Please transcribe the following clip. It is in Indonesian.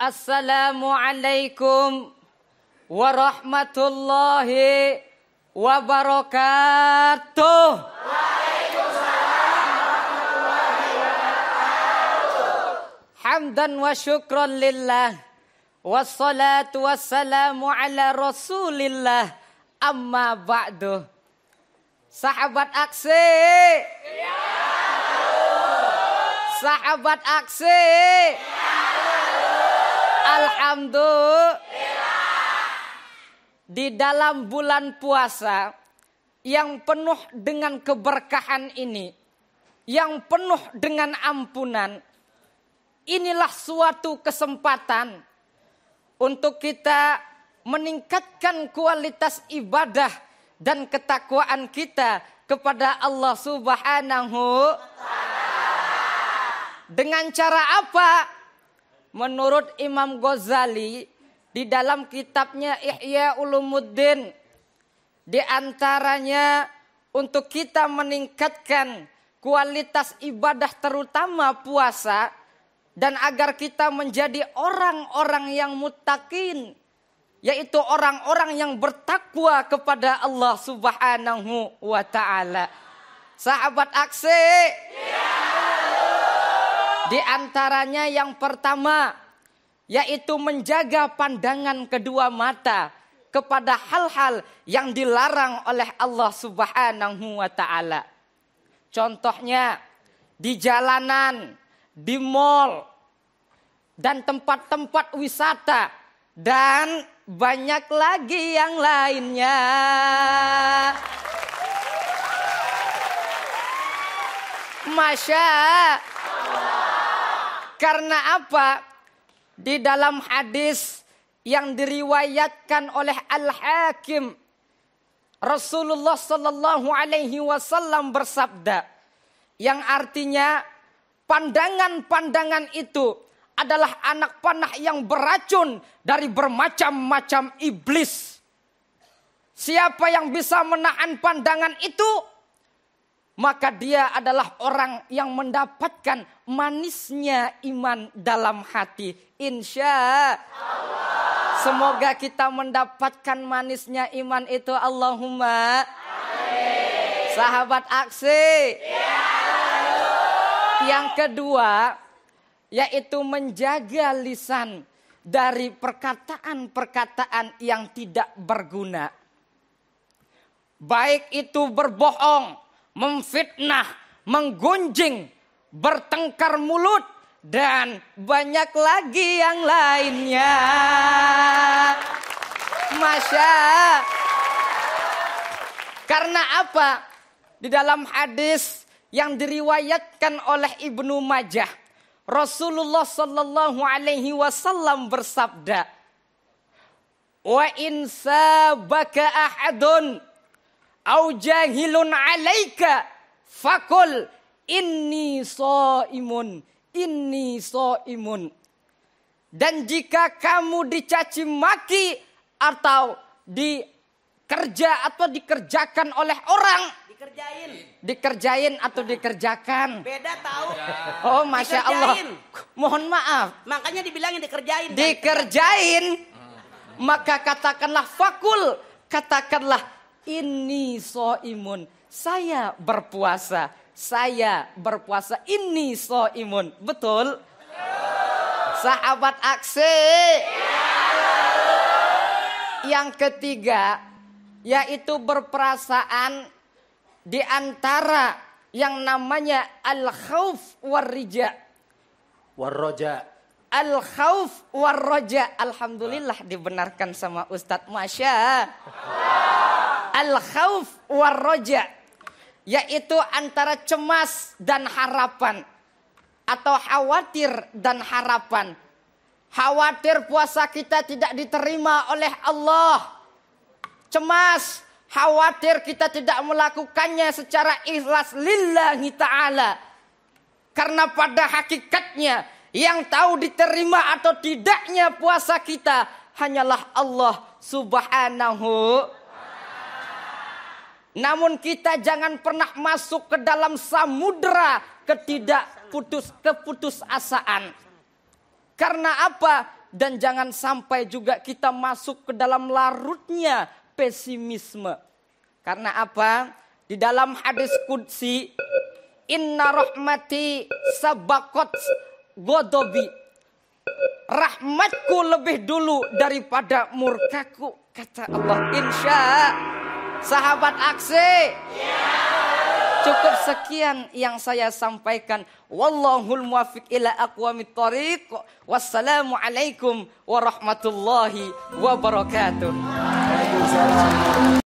Assalamualaikum warahmatullahi wabarakatuh. Hamdan wa syukran lillah. Wassalatu wassalamu ala rasulillah. Amma ba'du. Sahabat aksi. Sahabat aksi. Alhamdulillah. Di dalam bulan puasa yang penuh dengan keberkahan ini, yang penuh dengan ampunan, inilah suatu kesempatan untuk kita meningkatkan kualitas ibadah dan ketakwaan kita kepada Allah Subhanahu wa Ta'ala. Dengan cara apa? Menurut Imam Ghazali di dalam kitabnya Ihya Ulumuddin, di antaranya untuk kita meningkatkan kualitas ibadah terutama puasa dan agar kita menjadi orang-orang yang muttaqin, yaitu orang-orang yang bertakwa kepada Allah Subhanahu wa Ta'ala. Sahabat aksi, di antaranya yang pertama yaitu menjaga pandangan kedua mata kepada hal-hal yang dilarang oleh Allah Subhanahu wa Ta'ala. Contohnya di jalanan, di mal, dan tempat-tempat wisata, dan banyak lagi yang lainnya. Masya Allah. Karena apa? Di dalam hadis yang diriwayatkan oleh Al-Hakim, Rasulullah sallallahu alaihi wasallam bersabda, yang artinya pandangan-pandangan itu adalah anak panah yang beracun dari bermacam-macam iblis. Siapa yang bisa menahan pandangan itu, maka dia adalah orang yang mendapatkan manisnya iman dalam hati. Insya Allah. Semoga kita mendapatkan manisnya iman itu. Allahumma amin. Sahabat aksi. Ya. Yang kedua, yaitu menjaga lisan dari perkataan-perkataan yang tidak berguna. Baik itu berbohong, memfitnah, menggunjing, bertengkar mulut, dan banyak lagi yang lainnya. Masya. Karena apa? Di dalam hadis yang diriwayatkan oleh Ibnu Majah, Rasulullah sallallahu alaihi wasallam bersabda, "Wa in sabaka ahadun au jahilun alaika fakul inni shaimun, inni shaimun." Dan jika kamu dicaci maki atau dikerja atau dikerjakan oleh orang, dikerjain atau dikerjakan, beda tahu. Oh masya Allah, mohon maaf, makanya dibilangin dikerjain. Dikerjain, maka katakanlah fakul, katakanlah ini shaimun, saya berpuasa, saya berpuasa, ini shaimun. Betul? Sahabat aksi. Yang ketiga yaitu berperasaan di antara yang namanya al-khauf war-rija. Al-khauf war-raja. Alhamdulillah dibenarkan sama Ustadz. Masya. Al-khauf war-raja, yaitu antara cemas dan harapan, atau khawatir dan harapan. Khawatir puasa kita tidak diterima oleh Allah. Cemas, khawatir kita tidak melakukannya secara ikhlas lillahi ta'ala. Karena pada hakikatnya yang tahu diterima atau tidaknya puasa kita hanyalah Allah Subhanahu. Namun kita jangan pernah masuk ke dalam samudera keputusasaan. Karena apa? dan jangan sampai juga kita masuk ke dalam larutnya pesimisme. Karena apa? Di dalam hadis qudsi, inna rahmati sabaqat godobi. Rahmatku lebih dulu daripada murkaku, kata Allah. Insya sahabat aksi. Cukup sekian yang saya sampaikan. Wallahul muwaffiq ila aqwamit thoriq. Wassalamualaikum warahmatullahi wabarakatuh.